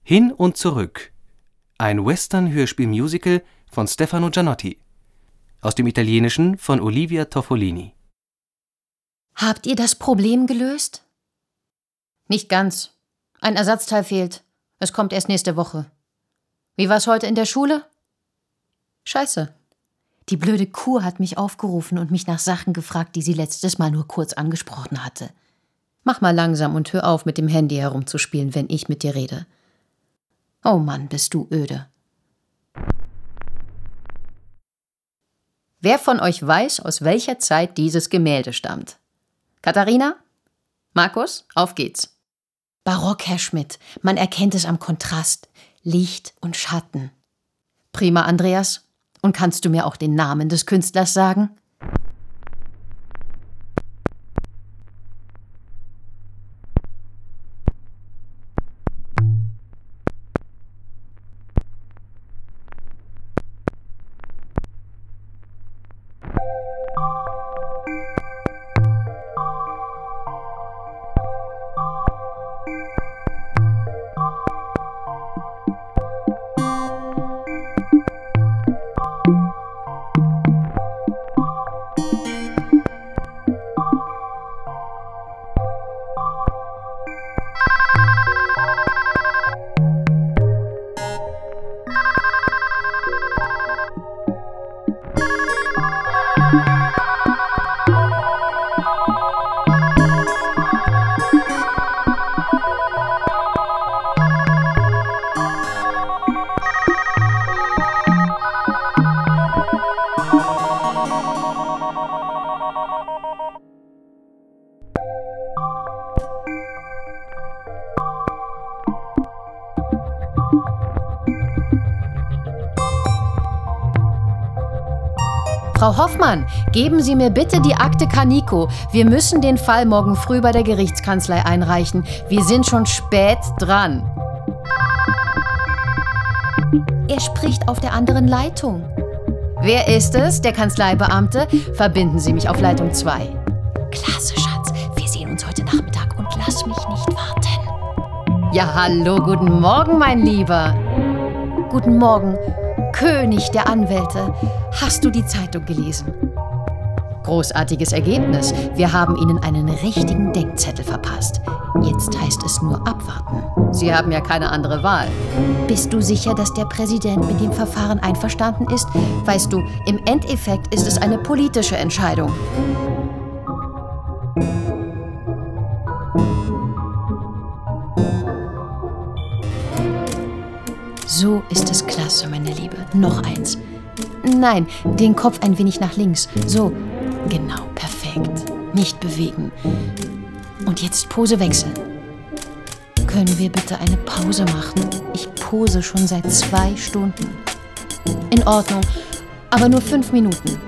Hin und zurück. Ein Western-Hörspiel-Musical von Stefano Gianotti. Aus dem Italienischen von Olivia Toffolini. Habt ihr das Problem gelöst? Nicht ganz. Ein Ersatzteil fehlt. Es kommt erst nächste Woche. Wie war's heute in der Schule? Scheiße. Die blöde Kuh hat mich aufgerufen und mich nach Sachen gefragt, die sie letztes Mal nur kurz angesprochen hatte. Mach mal langsam und hör auf, mit dem Handy herumzuspielen, wenn ich mit dir rede. Oh Mann, bist du öde. Wer von euch weiß, aus welcher Zeit dieses Gemälde stammt? Katharina? Markus? Auf geht's. Barock, Herr Schmidt. Man erkennt es am Kontrast. Licht und Schatten. Prima, Andreas. Und kannst du mir auch den Namen des Künstlers sagen? Frau Hoffmann, geben Sie mir bitte die Akte Kaniko. Wir müssen den Fall morgen früh bei der Gerichtskanzlei einreichen. Wir sind schon spät dran. Er spricht auf der anderen Leitung. Wer ist es, der Kanzleibeamte? Verbinden Sie mich auf Leitung 2. Klasse, Schatz. Wir sehen uns heute Nachmittag und lass mich nicht warten. Ja, hallo, guten Morgen, mein Lieber. Guten Morgen. König der Anwälte, hast du die Zeitung gelesen? Großartiges Ergebnis. Wir haben Ihnen einen richtigen Denkzettel verpasst. Jetzt heißt es nur abwarten. Sie haben ja keine andere Wahl. Bist du sicher, dass der Präsident mit dem Verfahren einverstanden ist? Weißt du, im Endeffekt ist es eine politische Entscheidung. So ist es klasse, meine Liebe. Noch eins. Nein, den Kopf ein wenig nach links. So, genau, perfekt. Nicht bewegen. Und jetzt Pose wechseln. Können wir bitte eine Pause machen? Ich pose schon seit 2 Stunden. In Ordnung, aber nur 5 Minuten.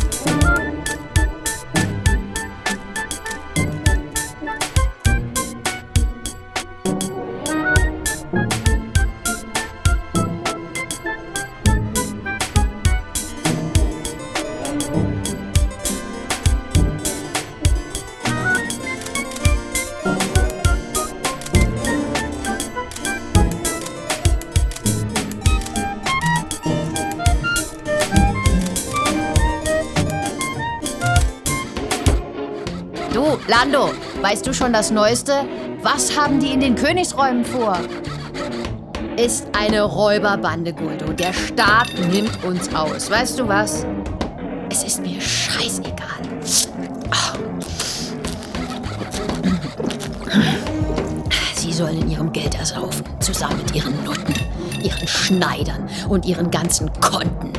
Du, Lando, weißt du schon das Neueste? Was haben die in den Königsräumen vor? Ist eine Räuberbande, Guldo. Der Staat nimmt uns aus. Weißt du was? Es ist mir scheißegal. Sie sollen in ihrem Geld ersaufen, zusammen mit ihren Nutten, ihren Schneidern und ihren ganzen Konten.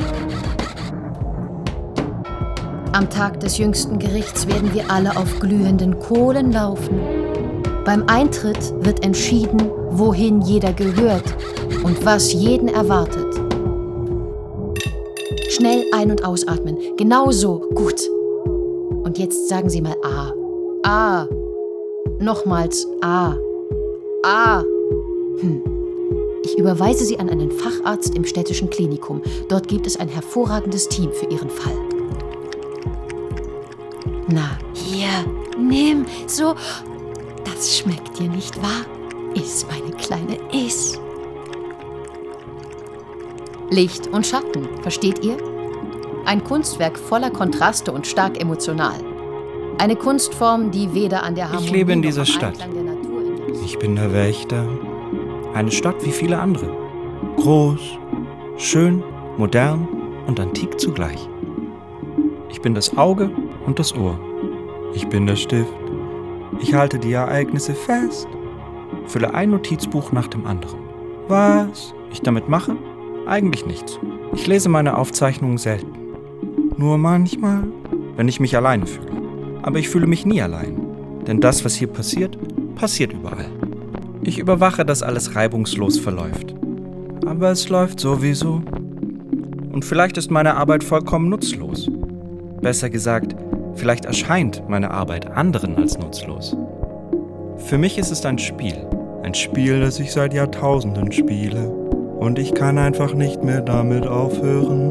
Am Tag des jüngsten Gerichts werden wir alle auf glühenden Kohlen laufen. Beim Eintritt wird entschieden, wohin jeder gehört und was jeden erwartet. Schnell ein- und ausatmen. Genau so. Gut. Und jetzt sagen Sie mal A. A. Nochmals A. A. Ich überweise Sie an einen Facharzt im städtischen Klinikum. Dort gibt es ein hervorragendes Team für Ihren Fall. Na, hier, nimm, so. Das schmeckt dir nicht wahr? Meine Kleine, iss. Licht und Schatten, versteht ihr? Ein Kunstwerk voller Kontraste und stark emotional. Eine Kunstform, die weder an der Harmonie Ich lebe in noch dieser am Stadt. Einklang der Natur interessiert. Ich bin der Wächter. Eine Stadt wie viele andere. Groß, schön, modern und antik zugleich. Ich bin das Auge und das Ohr. Ich bin der Stift. Ich halte die Ereignisse fest. Fülle ein Notizbuch nach dem anderen. Was ich damit mache? Eigentlich nichts. Ich lese meine Aufzeichnungen selten. Nur manchmal, wenn ich mich alleine fühle. Aber ich fühle mich nie allein. Denn das, was hier passiert, passiert überall. Ich überwache, dass alles reibungslos verläuft. Aber es läuft sowieso. Und vielleicht ist meine Arbeit vollkommen nutzlos. Besser gesagt, vielleicht erscheint meine Arbeit anderen als nutzlos. Für mich ist es ein Spiel. Ein Spiel, das ich seit Jahrtausenden spiele. Und ich kann einfach nicht mehr damit aufhören.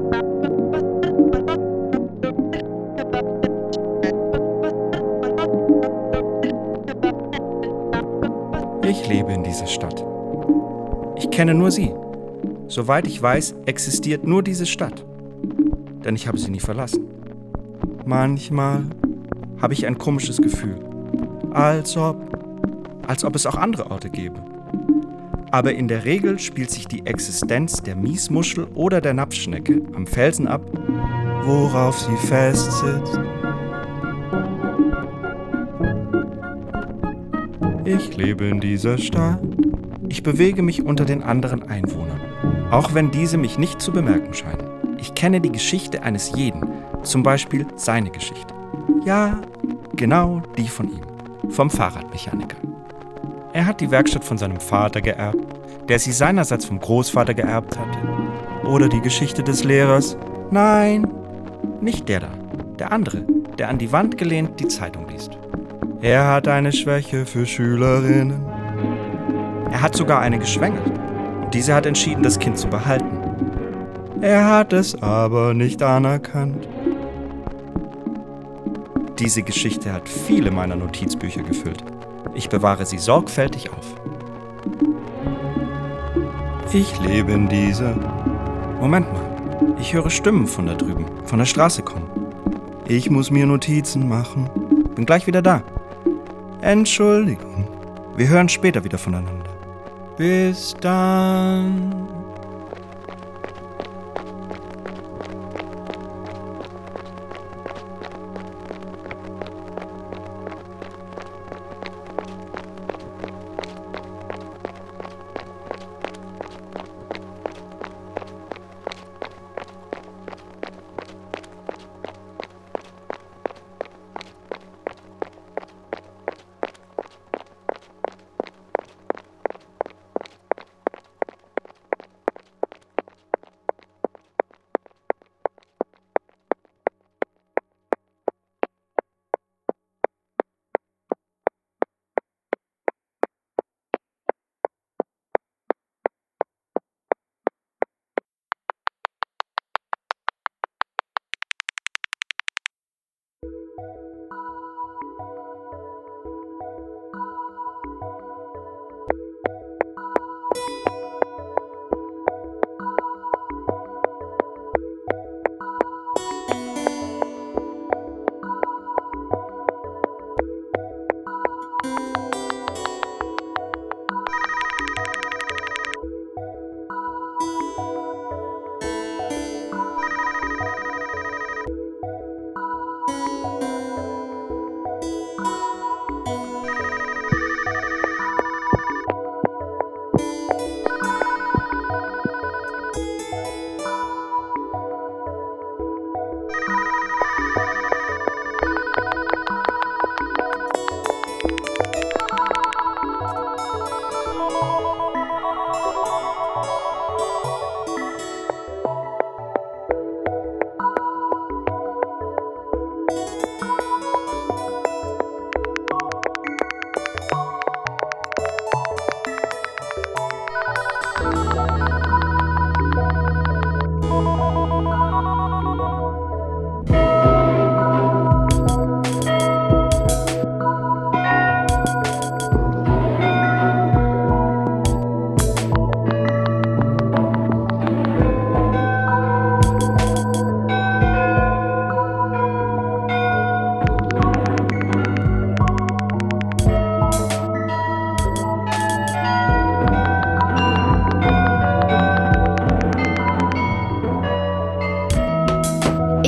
Ich lebe in dieser Stadt. Ich kenne nur sie. Soweit ich weiß, existiert nur diese Stadt. Denn ich habe sie nie verlassen. Manchmal habe ich ein komisches Gefühl. Als ob es auch andere Orte gäbe. Aber in der Regel spielt sich die Existenz der Miesmuschel oder der Napfschnecke am Felsen ab, worauf sie festsitzt. Ich lebe in dieser Stadt. Ich bewege mich unter den anderen Einwohnern, auch wenn diese mich nicht zu bemerken scheinen. Ich kenne die Geschichte eines jeden, zum Beispiel seine Geschichte. Ja, genau die von ihm, vom Fahrradmechaniker. Er hat die Werkstatt von seinem Vater geerbt, der sie seinerseits vom Großvater geerbt hatte. Oder die Geschichte des Lehrers. Nein, nicht der da, der andere, der an die Wand gelehnt die Zeitung liest. Er hat eine Schwäche für Schülerinnen. Er hat sogar eine geschwängert. Und diese hat entschieden, das Kind zu behalten. Er hat es aber nicht anerkannt. Diese Geschichte hat viele meiner Notizbücher gefüllt. Ich bewahre sie sorgfältig auf. Ich lebe in dieser... Moment mal, ich höre Stimmen von da drüben, von der Straße kommen. Ich muss mir Notizen machen. Bin gleich wieder da. Entschuldigung, wir hören später wieder voneinander. Bis dann.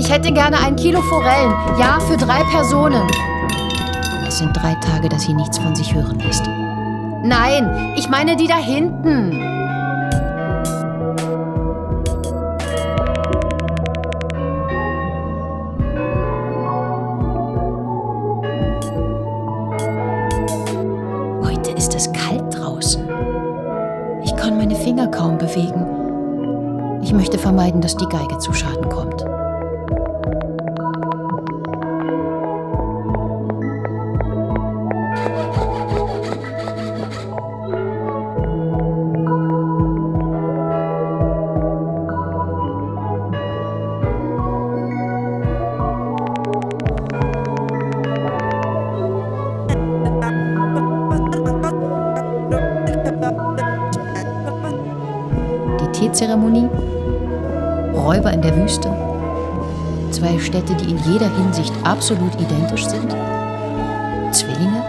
Ich hätte gerne 1 Kilo Forellen. Ja, für 3 Personen. Es sind 3 Tage, dass sie nichts von sich hören lässt. Nein, ich meine die da hinten. Heute ist es kalt draußen. Ich kann meine Finger kaum bewegen. Ich möchte vermeiden, dass die Geige zu Schaden kommt. Teezeremonie, Räuber in der Wüste, 2 Städte, die in jeder Hinsicht absolut identisch sind, Zwillinge.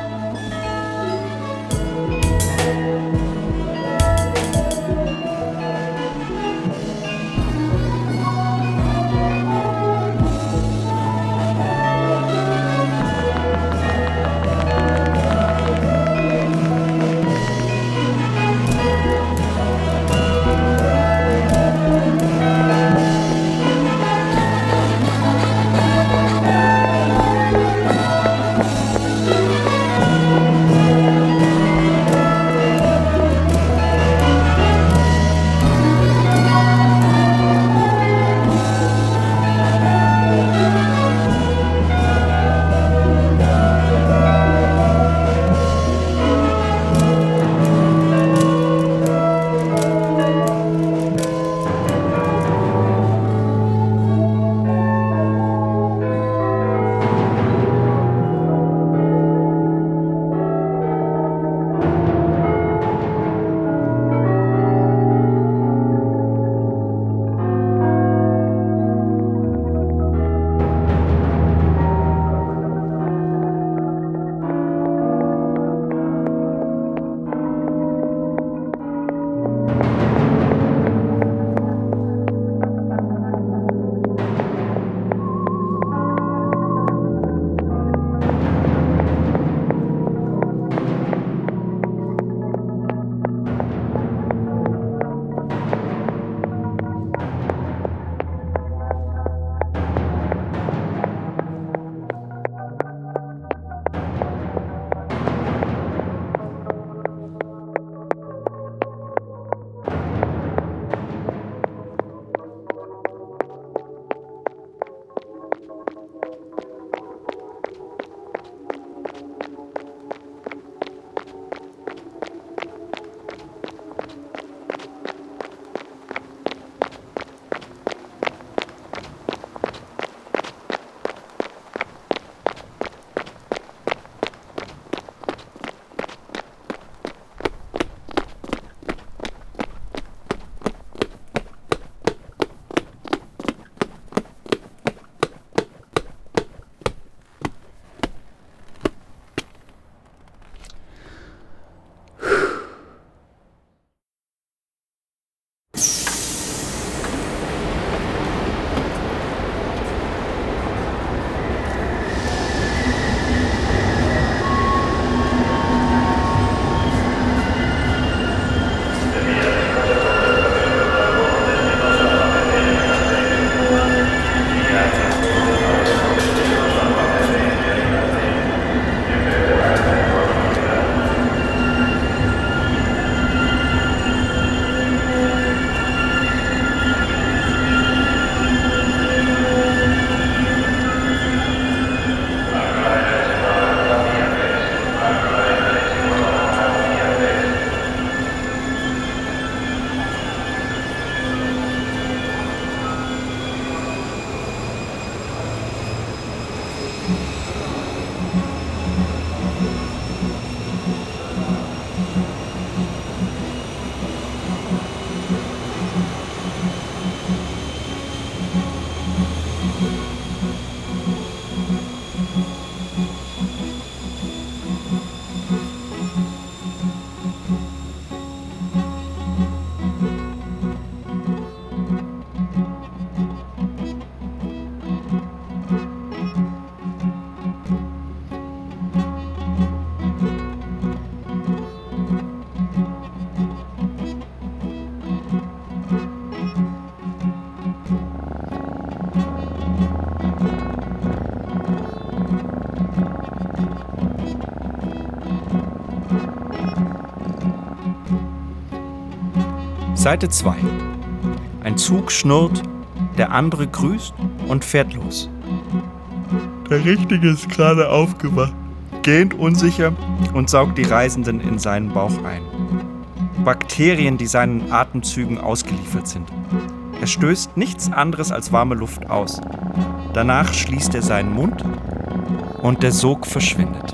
Seite 2. Ein Zug schnurrt, der andere grüßt und fährt los. Der Richtige ist gerade aufgewacht, gähnt unsicher und saugt die Reisenden in seinen Bauch ein. Bakterien, die seinen Atemzügen ausgeliefert sind. Er stößt nichts anderes als warme Luft aus. Danach schließt er seinen Mund und der Sog verschwindet.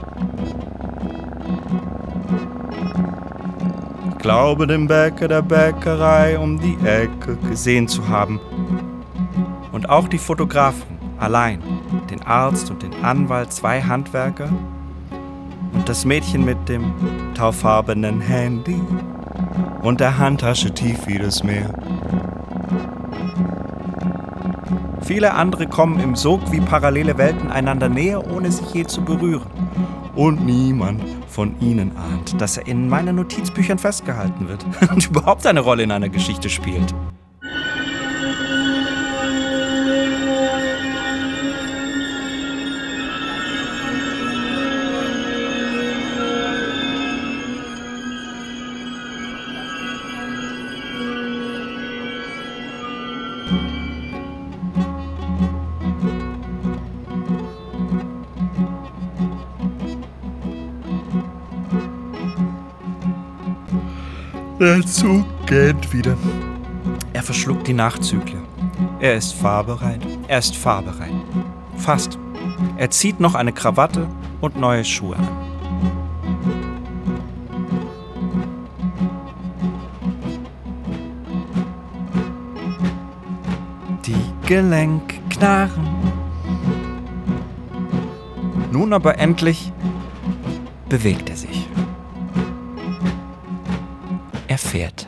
Ich glaube, den Bäcker der Bäckerei um die Ecke gesehen zu haben. Und auch die Fotografin, allein, den Arzt und den Anwalt, 2 Handwerker und das Mädchen mit dem taufarbenen Handy und der Handtasche tief wie das Meer. Viele andere kommen im Sog wie parallele Welten einander näher, ohne sich je zu berühren. Und niemand von ihnen ahnt, dass er in meinen Notizbüchern festgehalten wird und überhaupt eine Rolle in einer Geschichte spielt. Der Zug geht wieder. Er verschluckt die Nachzügler. Er ist fahrbereit. Fast. Er zieht noch eine Krawatte und neue Schuhe an. Die Gelenke knarren. Nun aber endlich bewegt er sich. Er fährt.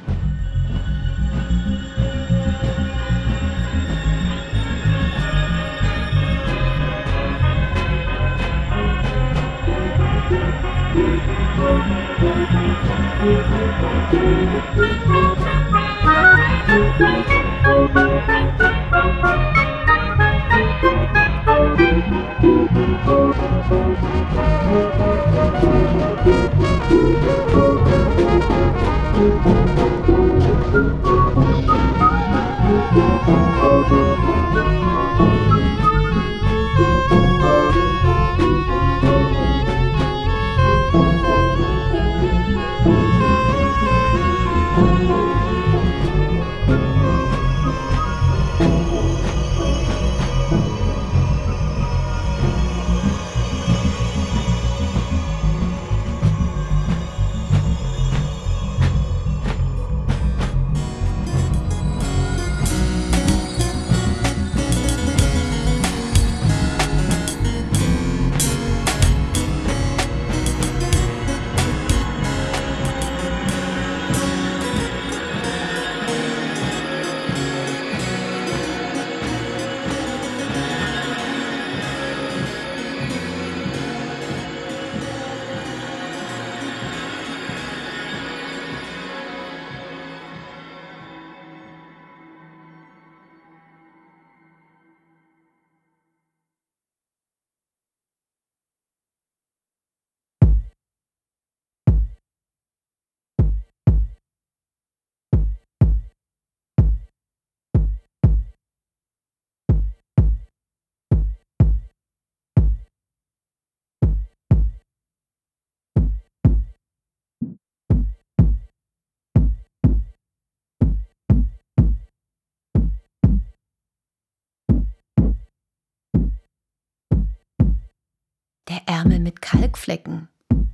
Der Ärmel mit Kalkflecken.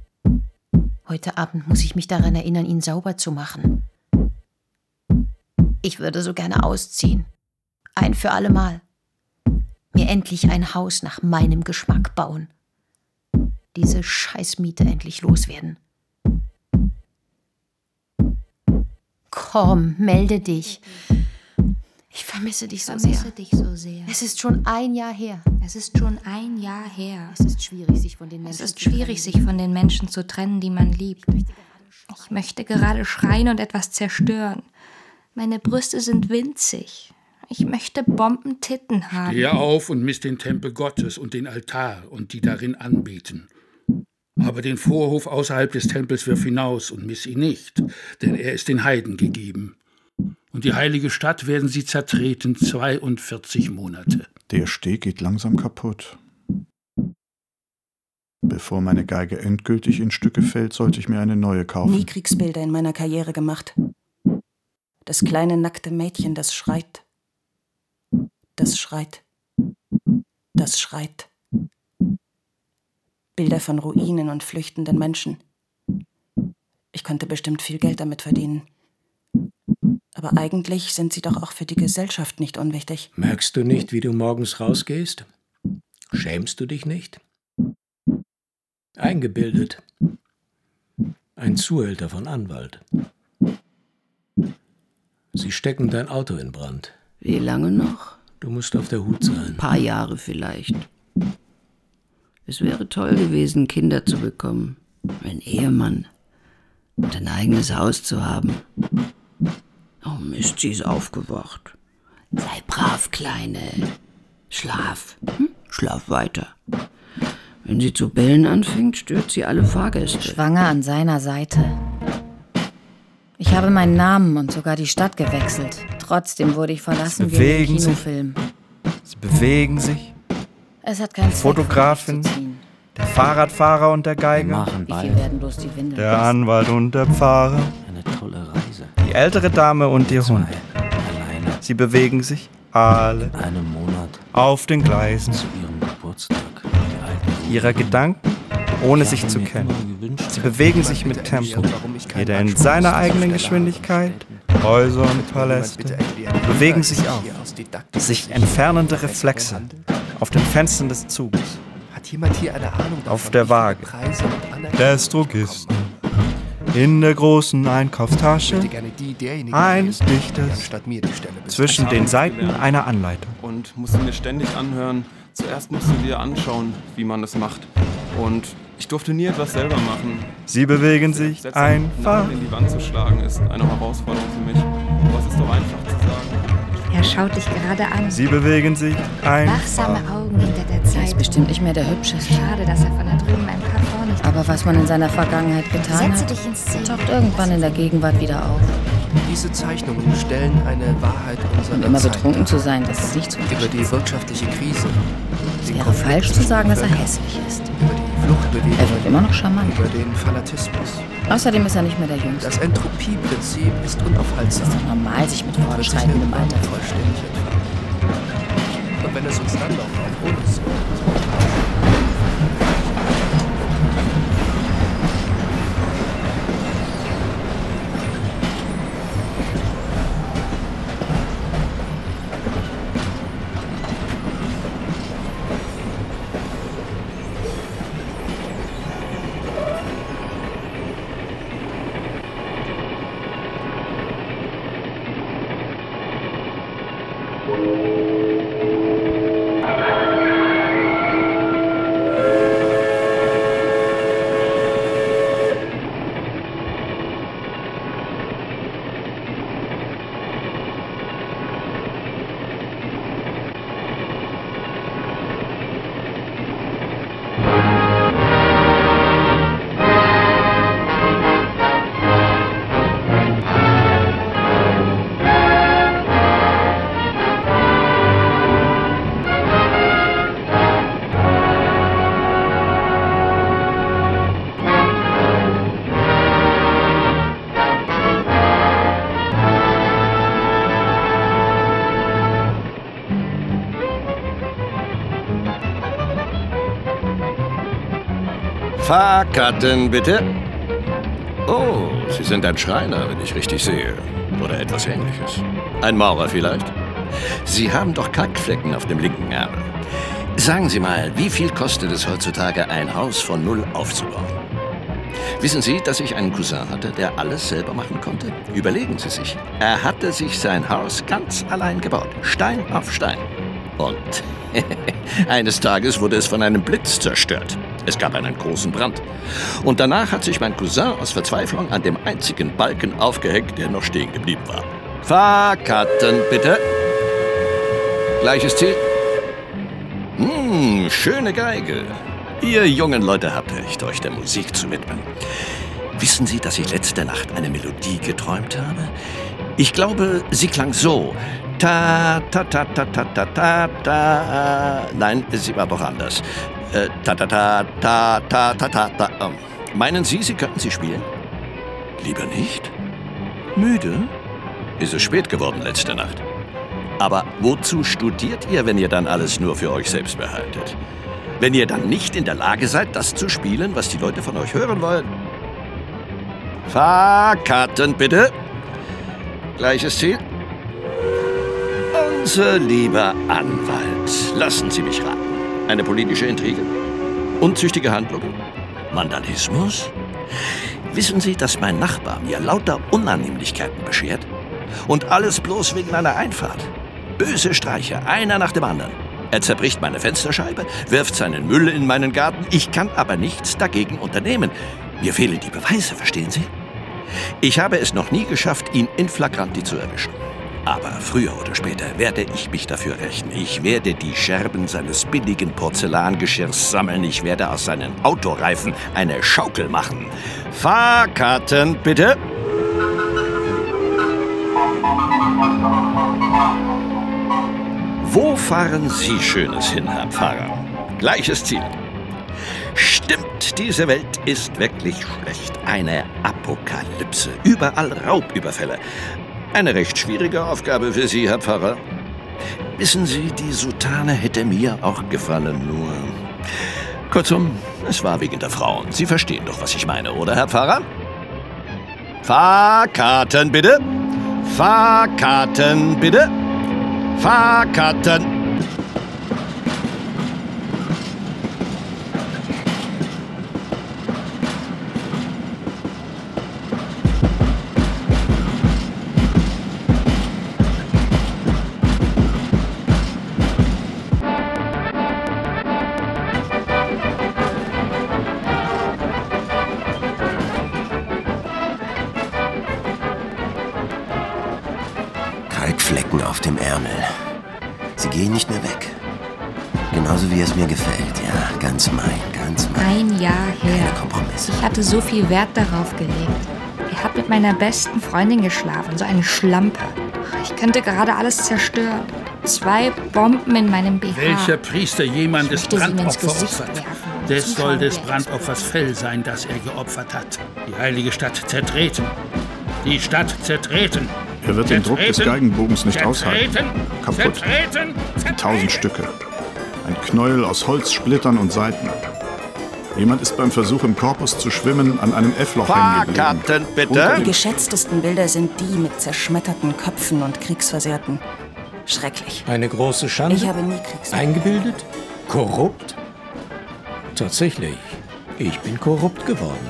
Heute Abend muss ich mich daran erinnern, ihn sauber zu machen. Ich würde so gerne ausziehen. Ein für alle Mal. Mir endlich ein Haus nach meinem Geschmack bauen. Diese Scheißmiete endlich loswerden. Komm, melde dich. Ich vermisse dich so sehr. Es ist schon ein Jahr her. Es ist schwierig, sich von den Menschen zu trennen, die man liebt. Ich möchte gerade schreien und etwas zerstören. Meine Brüste sind winzig. Ich möchte Bombentitten haben. Stehe auf und misst den Tempel Gottes und den Altar und die darin anbeten. Aber den Vorhof außerhalb des Tempels wirf hinaus und miss ihn nicht, denn er ist den Heiden gegeben. Und die heilige Stadt werden sie zertreten 42 Monate. Der Steg geht langsam kaputt. Bevor meine Geige endgültig in Stücke fällt, sollte ich mir eine neue kaufen. Nie Kriegsbilder in meiner Karriere gemacht. Das kleine nackte Mädchen, das schreit. Das schreit. Das schreit. Bilder von Ruinen und flüchtenden Menschen. Ich könnte bestimmt viel Geld damit verdienen. Aber eigentlich sind sie doch auch für die Gesellschaft nicht unwichtig. Merkst du nicht, wie du morgens rausgehst? Schämst du dich nicht? Eingebildet. Ein Zuhälter von Anwalt. Sie stecken dein Auto in Brand. Wie lange noch? Du musst auf der Hut sein. Ein paar Jahre vielleicht. Es wäre toll gewesen, Kinder zu bekommen, einen Ehemann und ein eigenes Haus zu haben. Oh Mist, sie ist aufgewacht. Sei brav, Kleine. Schlaf. Schlaf weiter. Wenn sie zu bellen anfängt, stört sie alle Fahrgäste. Schwanger an seiner Seite. Ich habe meinen Namen und sogar die Stadt gewechselt. Trotzdem wurde ich verlassen wie in einem Kinofilm. Sie bewegen sich. Es hat keinen Zweck, Fotografin, der Fahrradfahrer und der Geige, Machen Wie viel werden bloß die Windeln? der Anwalt und der Pfarrer, Eine tolle Reise. die ältere Dame und ihr Hund. Alleine. Sie bewegen sich alle Einen Monat auf den Gleisen zu ihrem Geburtstag. ihrer Gedanken, ohne sich zu kennen. Sie bewegen sich mit Tempo, jeder in seiner eigenen Geschwindigkeit. Häuser und Paläste bewegen sich auch. Sich entfernende Reflexe auf den Fenstern des Zuges. Hat jemand hier eine Ahnung davon, Auf der Waage Preise und Anerkennung des Drogisten. In der großen Einkaufstasche gerne die derjenige eines gewesen, Dichters der statt mir die Stelle besetzt. zwischen den Seiten einer Anleitung. Und musste mir ständig anhören. Zuerst musst du dir anschauen, wie man das macht. Und ich durfte nie etwas selber machen. Sie bewegen sich Sätze einfach. Namen in die Wand zu schlagen ist eine Herausforderung für mich. Aber es ist doch einfach zu sagen. Er schaut dich gerade an. Sie bewegen sich einfach. Wachsame Augen hinter der Er ist Zeit. bestimmt nicht mehr der Hübscheste. Schade, dass er von da drüben ein paar vor nicht. Aber was man in seiner Vergangenheit getan Setze hat, dich ins Ziel. taucht irgendwann in der Gegenwart wieder auf. Diese Zeichnungen stellen eine Wahrheit unserer Und immer Zeit betrunken dar. zu sein, das ist nicht zu Über unterschätzen. die wirtschaftliche Krise. Es wäre falsch zu sagen, dass er hässlich ist. Über die Fluchtbewegung. Er wird immer noch charmant. Über den Fanatismus. Außerdem ist er nicht mehr der Jüngste. Das Entropieprinzip ist unaufhaltsam. Es ist doch normal, sich mit Wird sich fortschreitendem irgendwann Alter zu vollständig entfernen. Und wenn es uns dann noch auf uns Fahrkarten, bitte. Oh, Sie sind ein Schreiner, wenn ich richtig sehe. Oder etwas Ähnliches. Ein Maurer vielleicht? Sie haben doch Kalkflecken auf dem linken Ärmel. Sagen Sie mal, wie viel kostet es heutzutage, ein Haus von Null aufzubauen? Wissen Sie, dass ich einen Cousin hatte, der alles selber machen konnte? Überlegen Sie sich. Er hatte sich sein Haus ganz allein gebaut. Stein auf Stein. Und eines Tages wurde es von einem Blitz zerstört. Es gab einen großen Brand. Und danach hat sich mein Cousin aus Verzweiflung an dem einzigen Balken aufgehängt, der noch stehen geblieben war. Fahrkarten, bitte. Gleiches Ziel. Schöne Geige. Ihr jungen Leute habt recht, euch der Musik zu widmen. Wissen Sie, dass ich letzte Nacht eine Melodie geträumt habe? Ich glaube, sie klang so. Ta, ta, ta, ta, ta, ta, ta, ta. Nein, sie war doch anders. Ta, ta, ta, ta, ta, ta, ta, ta. Meinen Sie, Sie könnten sie spielen? Lieber nicht? Müde? Ist es spät geworden letzte Nacht? Aber wozu studiert ihr, wenn ihr dann alles nur für euch selbst behaltet? Wenn ihr dann nicht in der Lage seid, das zu spielen, was die Leute von euch hören wollen? Fahrkarten, bitte. Gleiches Ziel. Unser lieber Anwalt, lassen Sie mich raten. Eine politische Intrige? Unzüchtige Handlungen? Vandalismus? Wissen Sie, dass mein Nachbar mir lauter Unannehmlichkeiten beschert? Und alles bloß wegen einer Einfahrt. Böse Streiche, einer nach dem anderen. Er zerbricht meine Fensterscheibe, wirft seinen Müll in meinen Garten. Ich kann aber nichts dagegen unternehmen. Mir fehlen die Beweise, verstehen Sie? Ich habe es noch nie geschafft, ihn in flagranti zu erwischen. Aber früher oder später werde ich mich dafür rächen. Ich werde die Scherben seines billigen Porzellangeschirrs sammeln. Ich werde aus seinen Autoreifen eine Schaukel machen. Fahrkarten, bitte. Wo fahren Sie Schönes hin, Herr Pfarrer? Gleiches Ziel. Stimmt, diese Welt ist wirklich schlecht. Eine Apokalypse. Überall Raubüberfälle. Eine recht schwierige Aufgabe für Sie, Herr Pfarrer. Wissen Sie, die Soutane hätte mir auch gefallen, nur... Kurzum, es war wegen der Frauen. Sie verstehen doch, was ich meine, oder, Herr Pfarrer? Fahrkarten, bitte. Fahrkarten, bitte. Fahrkarten. Kalkflecken auf dem Ärmel. Sie gehen nicht mehr weg. Genauso wie es mir gefällt. Ja, ganz mein, ganz mein. Ein Jahr her. Keine Kompromisse. Ich hatte so viel Wert darauf gelegt. Er hat mit meiner besten Freundin geschlafen, so eine Schlampe. Ich könnte gerade alles zerstören. 2 Bomben in meinem BH. Welcher Priester jemandes Brandopfer Gesicht opfert, werfen. des soll des Zuschauer Brandopfers Fell sein, das er geopfert hat. Die heilige Stadt zertreten. Die Stadt zertreten. Er wird den Druck des Geigenbogens nicht aushalten. Kaputt. Zertreten! 1000 Stücke. Ein Knäuel aus Holzsplittern und Saiten. Jemand ist beim Versuch, im Korpus zu schwimmen, an einem F-Loch hängen Fahrkarten, bitte. Die geschätztesten Bilder sind die mit zerschmetterten Köpfen und Kriegsversehrten. Schrecklich. Eine große Schande? Ich habe nie Kriegsversehrten. Eingebildet? Korrupt? Tatsächlich, ich bin korrupt geworden.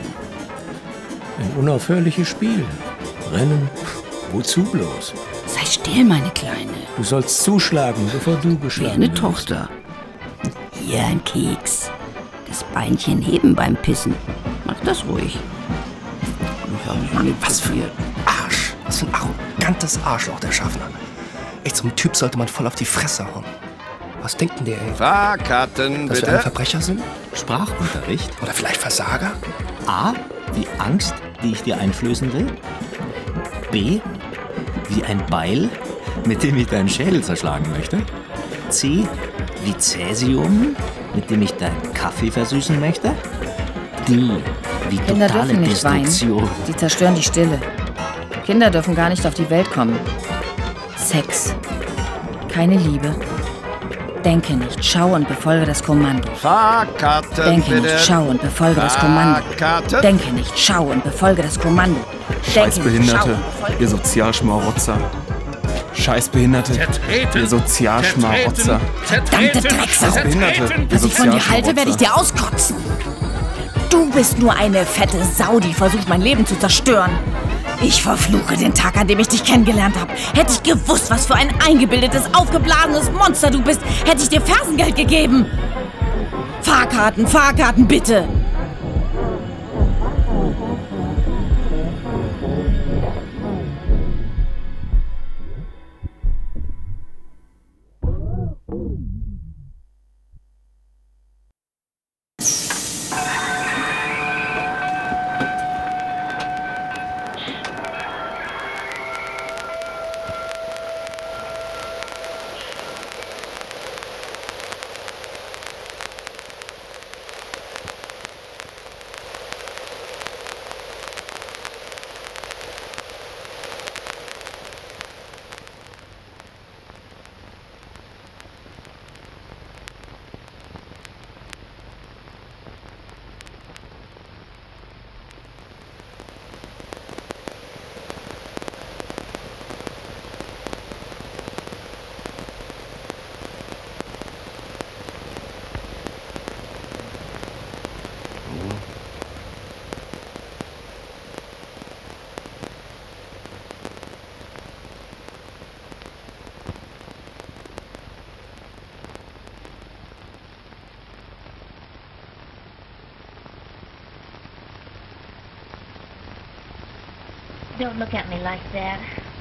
Ein unaufhörliches Spiel. Rennen, wozu bloß? Sei still, meine Kleine. Du sollst zuschlagen, bevor du Wie geschlagen eine wirst. Tochter. Hier ein Keks. Das Beinchen heben beim Pissen. Mach das ruhig. Ich habe nicht Was für ein Arsch. Was für ein arrogantes Arschloch, der Schaffner. Echt, so ein Typ sollte man voll auf die Fresse hauen. Was denkt denn der, ey? Fahrkarten, Dass wir bitte. ein Verbrecher sind? Sprachunterricht? Oder vielleicht Versager? A. Wie Angst, die ich dir einflößen will. B. Wie ein Beil, mit dem ich deinen Schädel zerschlagen möchte. C. Wie Cäsium, mit dem ich deinen Kaffee versüßen möchte. D. Wie Kinder totale dürfen nicht weinen. Destruktion. Sie zerstören die Stille. Kinder dürfen gar nicht auf die Welt kommen. Sex. Keine Liebe. Denke nicht, schau und befolge das Kommando. Fahrkarten, Denke bitte. nicht, schau und befolge das Kommando. Fahrkarten. Denke nicht, schau und befolge das Kommando. Scheißbehinderte, ihr Sozialschmarotzer. Scheißbehinderte, ihr Sozialschmarotzer. Verdammte Drecksau! Scheißbehinderte, ihr Was ich von dir halte, Sozialschmarotzer. werde ich dir auskotzen. Du bist nur eine fette Sau, die versucht, mein Leben zu zerstören. Ich verfluche den Tag, an dem ich dich kennengelernt habe. Hätte ich gewusst, was für ein eingebildetes, aufgeblasenes Monster du bist, hätte ich dir Fersengeld gegeben. Fahrkarten, Fahrkarten, bitte. Don't look at me like that.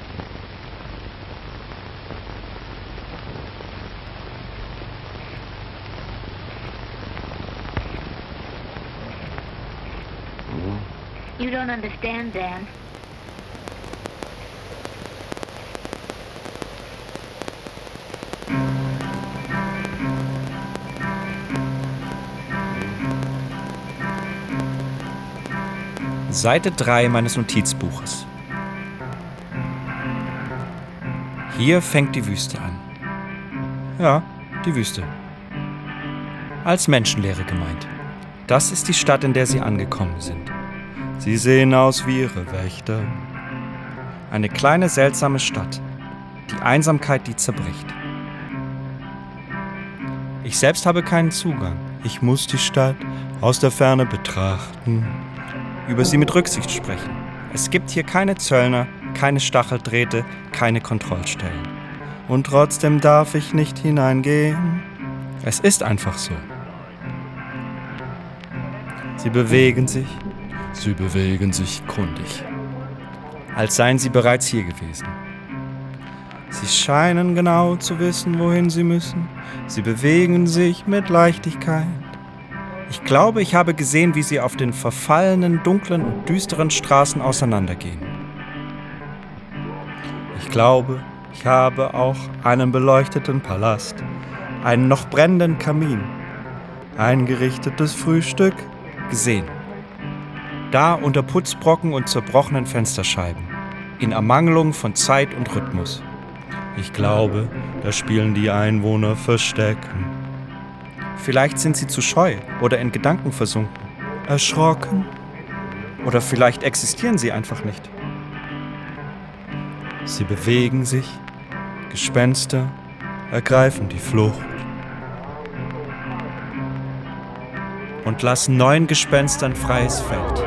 You don't understand, Dan. Seite 3 meines Notizbuches. Hier fängt die Wüste an. Ja, die Wüste. Als Menschenleere gemeint. Das ist die Stadt, in der sie angekommen sind. Sie sehen aus wie ihre Wächter. Eine kleine, seltsame Stadt. Die Einsamkeit, die zerbricht. Ich selbst habe keinen Zugang. Ich muss die Stadt aus der Ferne betrachten. Über sie mit Rücksicht sprechen. Es gibt hier keine Zöllner, keine Stacheldrähte, keine Kontrollstellen. Und trotzdem darf ich nicht hineingehen. Es ist einfach so. Sie bewegen sich kundig. Als seien sie bereits hier gewesen. Sie scheinen genau zu wissen, wohin sie müssen. Sie bewegen sich mit Leichtigkeit. Ich glaube, ich habe gesehen, wie sie auf den verfallenen, dunklen und düsteren Straßen auseinandergehen. Ich glaube, ich habe auch einen beleuchteten Palast, einen noch brennenden Kamin, ein gerichtetes Frühstück gesehen. Da unter Putzbrocken und zerbrochenen Fensterscheiben, in Ermangelung von Zeit und Rhythmus. Ich glaube, da spielen die Einwohner Verstecken. Vielleicht sind sie zu scheu oder in Gedanken versunken, erschrocken. Oder vielleicht existieren sie einfach nicht. Sie bewegen sich, Gespenster ergreifen die Flucht und lassen neuen Gespenstern freies Feld.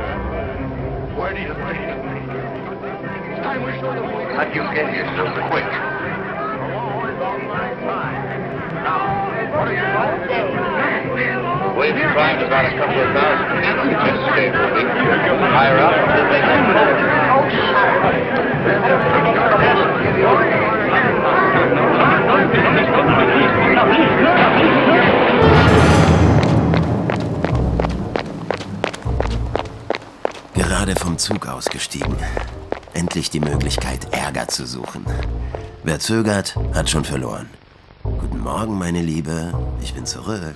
We've climbed about a couple of thousand feet on the jet skateboarding. Higher up, they Gerade vom Zug ausgestiegen. Endlich die Möglichkeit, Ärger zu suchen. Wer zögert, hat schon verloren. Guten Morgen, meine Liebe. Ich bin zurück.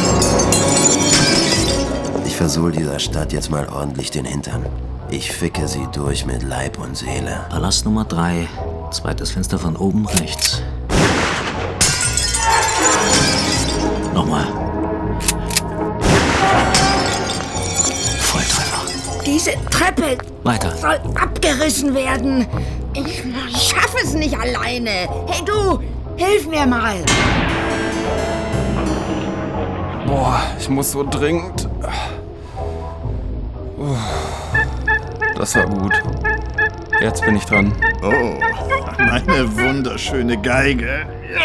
Ich versohl dieser Stadt jetzt mal ordentlich den Hintern. Ich ficke sie durch mit Leib und Seele. Palast Nummer 3, zweites Fenster von oben rechts. Nochmal. Volltreffer. Diese Treppe Weiter. soll abgerissen werden. Ich schaffe es nicht alleine. Hey du, hilf mir mal. Boah, ich muss so dringend. Das war gut. Jetzt bin ich dran. Oh, meine wunderschöne Geige.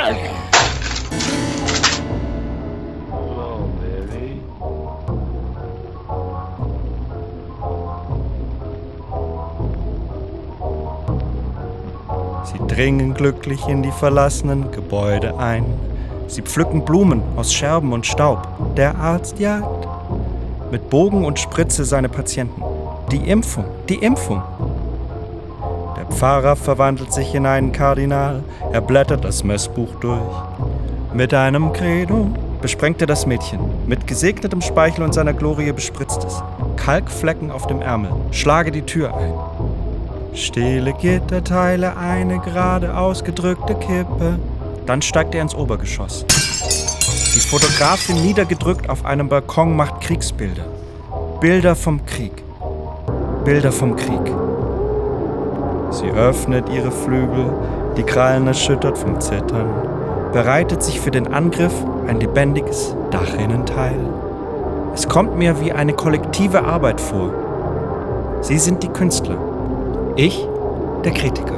Sie dringen glücklich in die verlassenen Gebäude ein. Sie pflücken Blumen aus Scherben und Staub. Der Arzt jagt mit Bogen und Spritze seine Patienten. Die Impfung, die Impfung. Der Pfarrer verwandelt sich in einen Kardinal. Er blättert das Messbuch durch. Mit einem Credo besprengt er das Mädchen. Mit gesegnetem Speichel und seiner Glorie bespritzt es. Kalkflecken auf dem Ärmel. Schlage die Tür ein. Stehle Gitterteile, eine gerade ausgedrückte Kippe. Dann steigt er ins Obergeschoss. Die Fotografin, niedergedrückt auf einem Balkon, macht Kriegsbilder. Bilder vom Krieg. Bilder vom Krieg. Sie öffnet ihre Flügel, die Krallen erschüttert vom Zittern, bereitet sich für den Angriff, ein lebendiges Dachinnenteil. Es kommt mir wie eine kollektive Arbeit vor. Sie sind die Künstler. Ich, der Kritiker.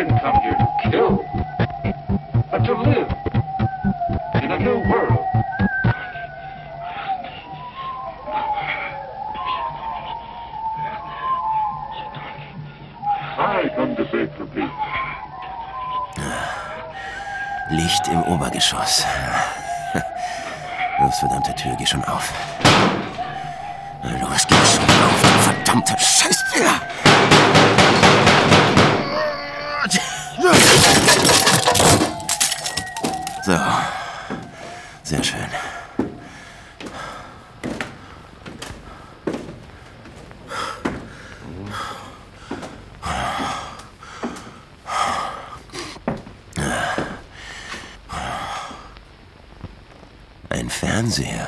didn't come here to kill, but to live in a new world. I come to beg for peace. Licht im Obergeschoss. Los, verdammte Tür, geh schon auf. Los, geh schon auf, du verdammte Scheißtür! So, sehr schön. Ein Fernseher.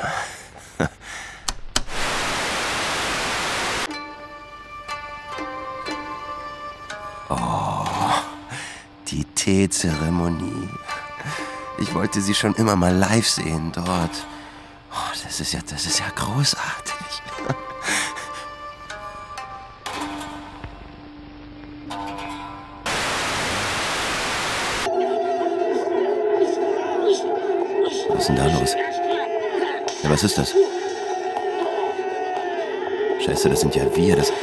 Oh, die Teezeremonie. Ich wollte sie schon immer mal live sehen dort. Oh, das ist ja großartig. Was ist denn da los? Ja, was ist das? Scheiße, das sind ja wir, das...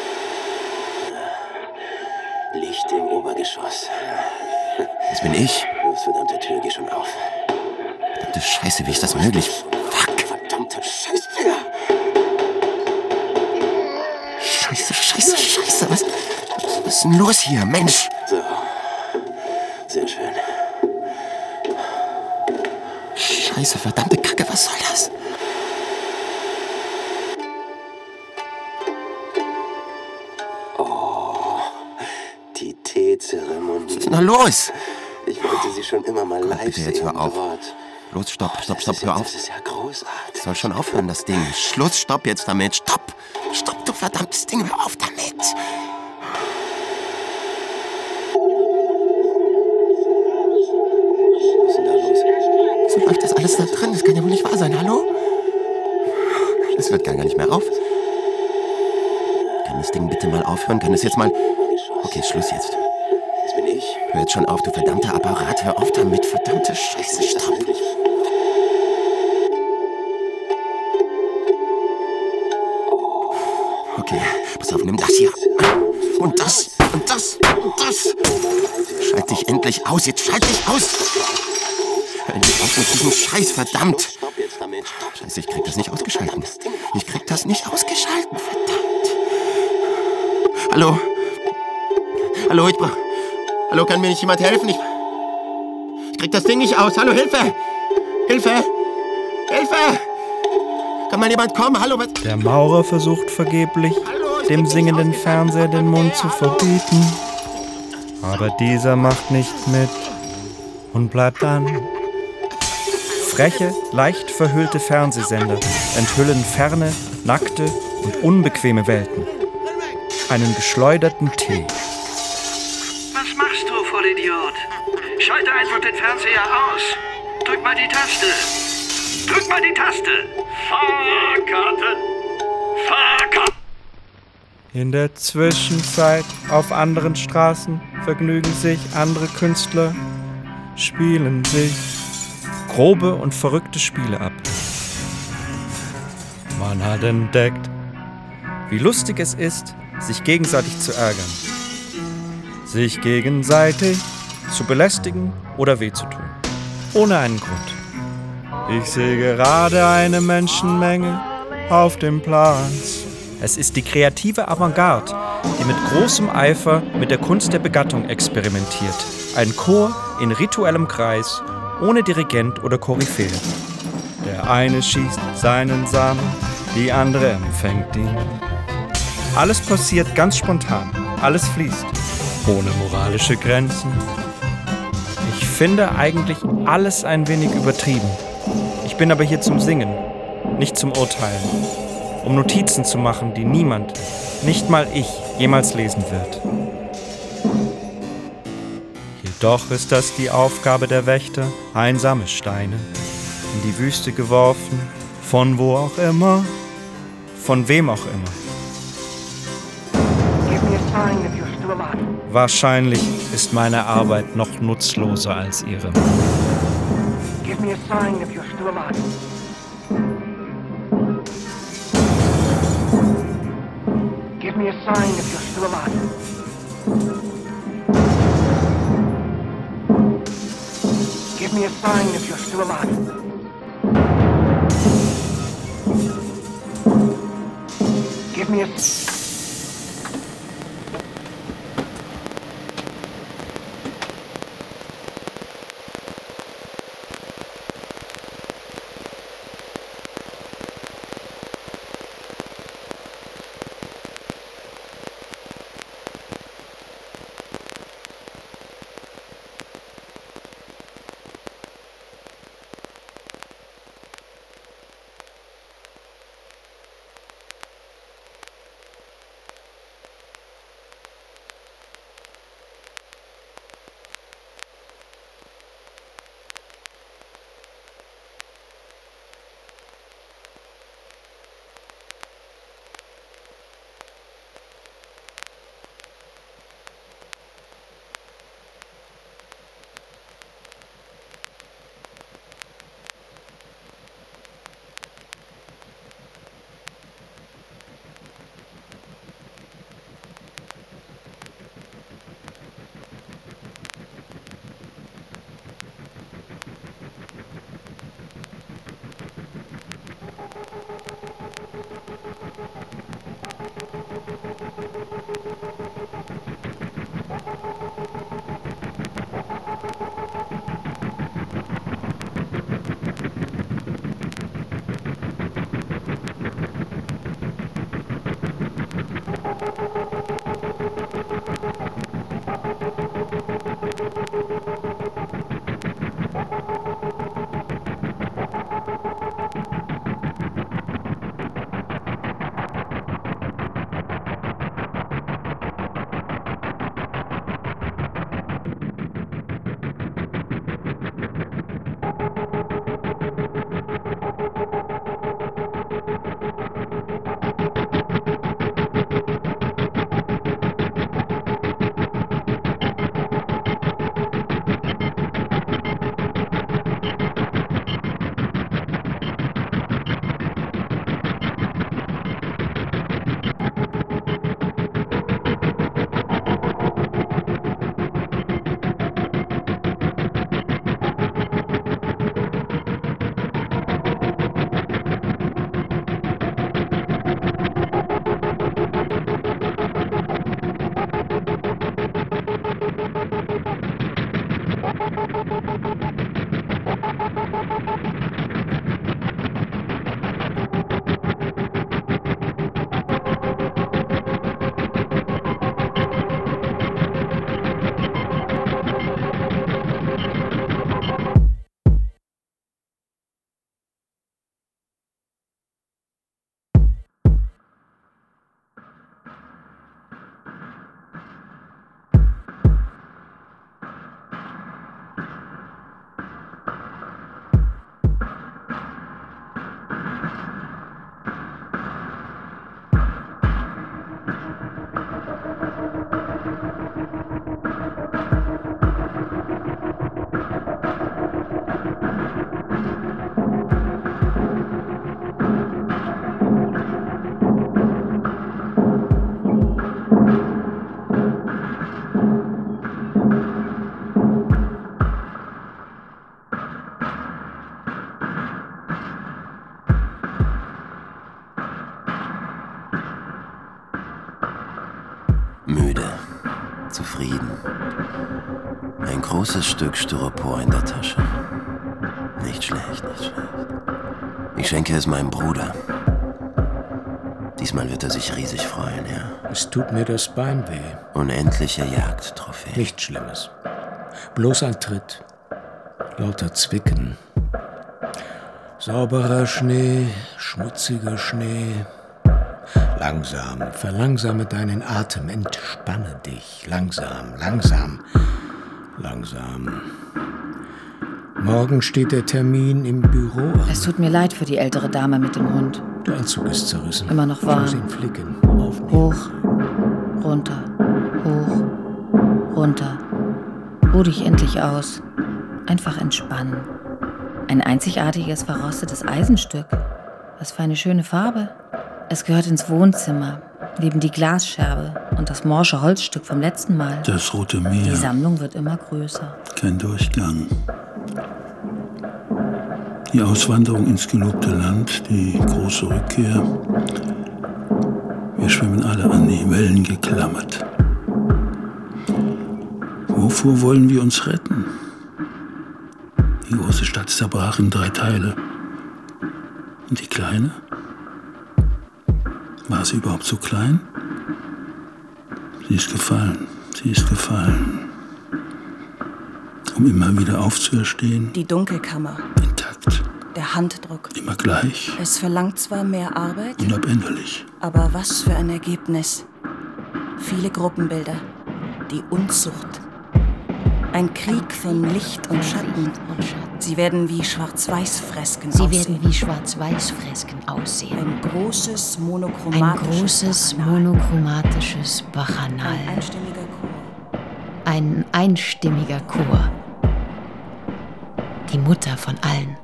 Licht im Obergeschoss. Das bin ich. Los, verdammte Tür, geh schon auf. Verdammte Scheiße, wie ist das möglich? Fuck, verdammte Scheiße. Scheiße. Was ist denn los hier, Mensch? So, sehr schön. Scheiße, verdammte Kacke, was soll das? Oh, die Teezeremonie. Was ist denn da los? Ich wollte sie schon immer mal live sehen. Jetzt hör auf. Los, stopp, hör auf. Das ist ja großartig. Soll schon aufhören, das Ding. Schluss, stopp jetzt damit. Stopp, du verdammtes Ding, hör auf damit. Was ist denn da los? Wieso läuft das alles da drin? Das kann ja wohl nicht wahr sein, hallo? Das hört gar nicht mehr auf. Kann das Ding bitte mal aufhören? Kann es jetzt mal... Okay, Schluss jetzt. Das bin ich. Hör jetzt schon auf, du verdammter Apparat. Hör auf damit, verdammte Scheiße. Stopp. Okay, pass auf, nimm das hier. Und das. Schalt dich endlich aus, jetzt schalt dich aus. Hör endlich auf mit diesem Scheiß, verdammt. Scheiße, ich krieg das nicht ausgeschalten. Verdammt. Hallo? Hallo, kann mir nicht jemand helfen? Ich krieg das Ding nicht aus. Hallo, Hilfe! Kann mal jemand kommen? Hallo, was? Der Maurer versucht vergeblich, dem singenden Fernseher den Mund zu verbieten. Aber dieser macht nicht mit und bleibt an. Freche, leicht verhüllte Fernsehsender enthüllen ferne, nackte und unbequeme Welten. Einen geschleuderten Tee. Was machst du, Vollidiot? Schalte einfach den Fernseher aus. Drück mal die Taste. Fahrkarten. In der Zwischenzeit auf anderen Straßen vergnügen sich andere Künstler, spielen sich grobe und verrückte Spiele ab. Man hat entdeckt, wie lustig es ist, sich gegenseitig zu ärgern, sich gegenseitig zu belästigen oder weh zu tun, ohne einen Grund. Ich sehe gerade eine Menschenmenge auf dem Platz. Es ist die kreative Avantgarde, die mit großem Eifer mit der Kunst der Begattung experimentiert. Ein Chor in rituellem Kreis, ohne Dirigent oder Koryphäe. Der eine schießt seinen Samen, die andere empfängt ihn. Alles passiert ganz spontan, alles fließt, ohne moralische Grenzen. Ich finde eigentlich alles ein wenig übertrieben. Ich bin aber hier zum Singen, nicht zum Urteilen, um Notizen zu machen, die niemand, nicht mal ich, jemals lesen wird. Jedoch ist das die Aufgabe der Wächter, einsame Steine in die Wüste geworfen, von wo auch immer, von wem auch immer. Give me a sign if you're still alive. Wahrscheinlich ist meine Arbeit noch nutzloser als ihre. Give me a sign if you're still alive. Give me a sign if you're still alive. Give me a sign if you're still alive. Give me a... Zufrieden. Ein großes Stück Styropor in der Tasche. Nicht schlecht, nicht schlecht. Ich schenke es meinem Bruder. Diesmal wird er sich riesig freuen, ja. Es tut mir das Bein weh. Unendliche Jagdtrophäe. Nichts Schlimmes. Bloß ein Tritt. Lauter Zwicken. Sauberer Schnee, schmutziger Schnee. Langsam, verlangsame deinen Atem, entspanne dich. Langsam, langsam, langsam. Morgen steht der Termin im Büro an. Es tut mir leid für die ältere Dame mit dem Hund. Der Anzug ist zerrissen. Immer noch warm. Ich muss ihn flicken, aufnehmen. Hoch, runter, hoch, runter. Ruh dich endlich aus. Einfach entspannen. Ein einzigartiges, verrostetes Eisenstück. Was für eine schöne Farbe. Es gehört ins Wohnzimmer, neben die Glasscherbe und das morsche Holzstück vom letzten Mal. Das Rote Meer. Die Sammlung wird immer größer. Kein Durchgang. Die Auswanderung ins gelobte Land, die große Rückkehr. Wir schwimmen alle an die Wellen geklammert. Wovor wollen wir uns retten? Die große Stadt zerbrach in 3 Teile. Und die kleine? War sie überhaupt so klein? Sie ist gefallen. Um immer wieder aufzuerstehen. Die Dunkelkammer. Intakt. Der Handdruck. Immer gleich. Es verlangt zwar mehr Arbeit. Unabänderlich. Aber was für ein Ergebnis. Viele Gruppenbilder. Die Unzucht. Ein Krieg von Licht und Schatten. Sie werden wie Schwarz-Weiß-Fresken aussehen. Ein großes monochromatisches Bacchanal. Ein einstimmiger Chor. Die Mutter von allen.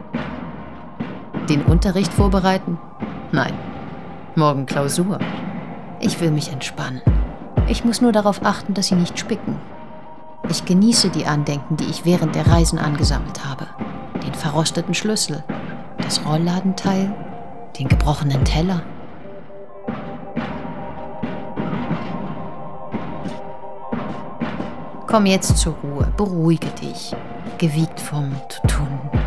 Den Unterricht vorbereiten? Nein. Morgen Klausur. Ich will mich entspannen. Ich muss nur darauf achten, dass sie nicht spicken. Ich genieße die Andenken, die ich während der Reisen angesammelt habe. Den verrosteten Schlüssel, das Rollladenteil, den gebrochenen Teller. Komm jetzt zur Ruhe, beruhige dich. Gewiegt vom Tutun.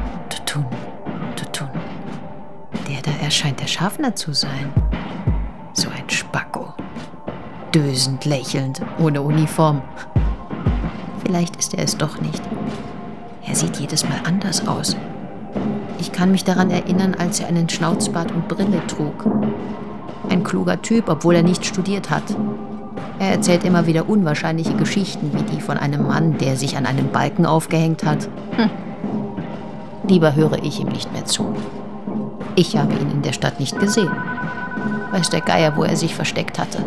Der da erscheint der Schaffner zu sein. So ein Spacko. Dösend, lächelnd, ohne Uniform. Vielleicht ist er es doch nicht. Er sieht jedes Mal anders aus. Ich kann mich daran erinnern, als er einen Schnauzbart und Brille trug. Ein kluger Typ, obwohl er nicht studiert hat. Er erzählt immer wieder unwahrscheinliche Geschichten, wie die von einem Mann, der sich an einem Balken aufgehängt hat. Lieber höre ich ihm nicht mehr zu. Ich habe ihn in der Stadt nicht gesehen. Weiß der Geier, wo er sich versteckt hatte.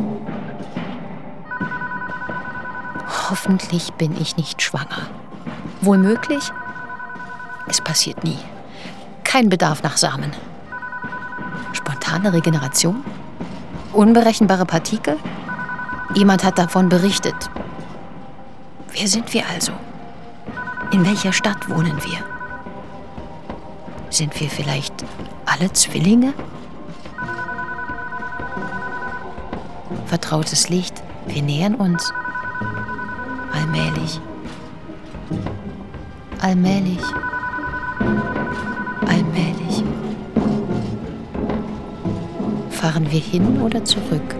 Hoffentlich bin ich nicht schwanger. Wohl möglich? Es passiert nie. Kein Bedarf nach Samen. Spontane Regeneration? Unberechenbare Partikel? Jemand hat davon berichtet. Wer sind wir also? In welcher Stadt wohnen wir? Sind wir vielleicht alle Zwillinge? Vertrautes Licht, wir nähern uns. Allmählich. Allmählich. Allmählich. Fahren wir hin oder zurück?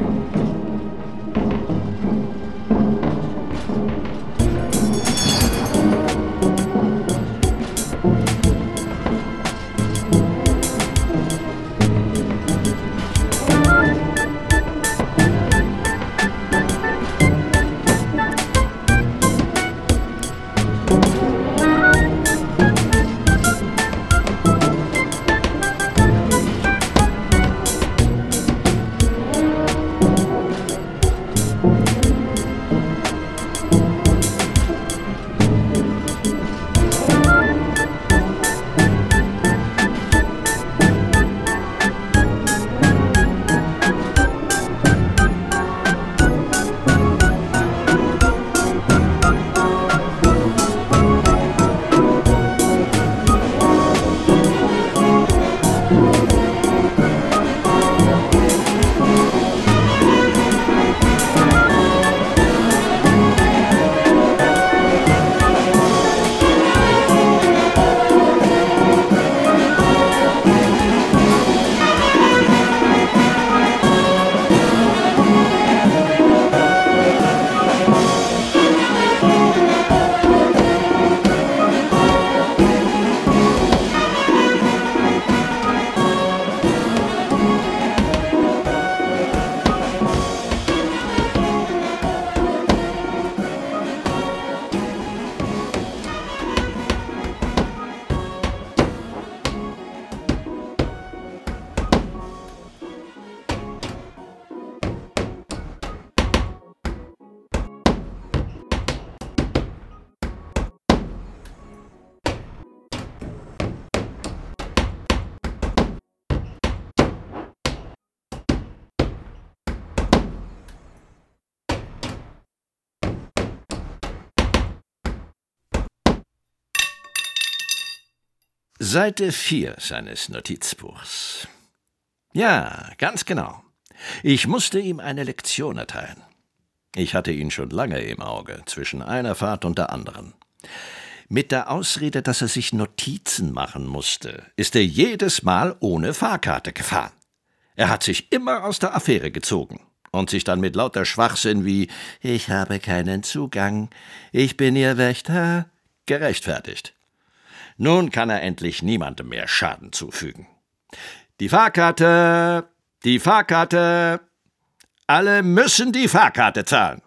Seite 4 seines Notizbuchs. Ja, ganz genau. Ich musste ihm eine Lektion erteilen. Ich hatte ihn schon lange im Auge, zwischen einer Fahrt und der anderen. Mit der Ausrede, dass er sich Notizen machen musste, ist er jedes Mal ohne Fahrkarte gefahren. Er hat sich immer aus der Affäre gezogen und sich dann mit lauter Schwachsinn wie »Ich habe keinen Zugang, ich bin Ihr Wächter« gerechtfertigt. Nun kann er endlich niemandem mehr Schaden zufügen. Die Fahrkarte! Die Fahrkarte! Alle müssen die Fahrkarte zahlen!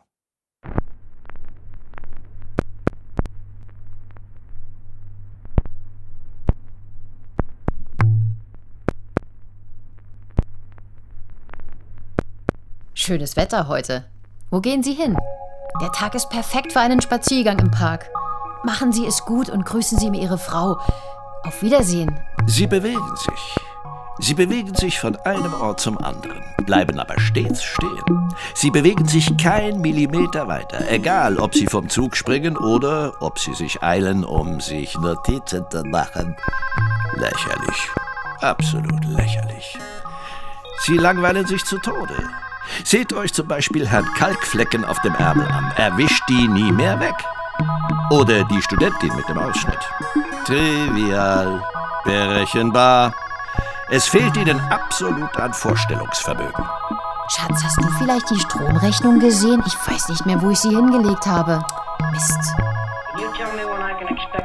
Schönes Wetter heute. Wo gehen Sie hin? Der Tag ist perfekt für einen Spaziergang im Park. Machen Sie es gut und grüßen Sie mir Ihre Frau. Auf Wiedersehen. Sie bewegen sich. Sie bewegen sich von einem Ort zum anderen, bleiben aber stets stehen. Sie bewegen sich kein Millimeter weiter, egal ob sie vom Zug springen oder ob sie sich eilen, um sich Notizen zu machen. Lächerlich. Absolut lächerlich. Sie langweilen sich zu Tode. Seht euch zum Beispiel Herrn Kalkflecken auf dem Ärmel an. Erwischt die nie mehr weg. Oder die Studentin mit dem Ausschnitt. Trivial, berechenbar. Es fehlt ihnen absolut an Vorstellungsvermögen. Schatz, hast du vielleicht die Stromrechnung gesehen? Ich weiß nicht mehr, wo ich sie hingelegt habe. Mist. You tell me when I can expect.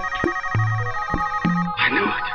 I knew it.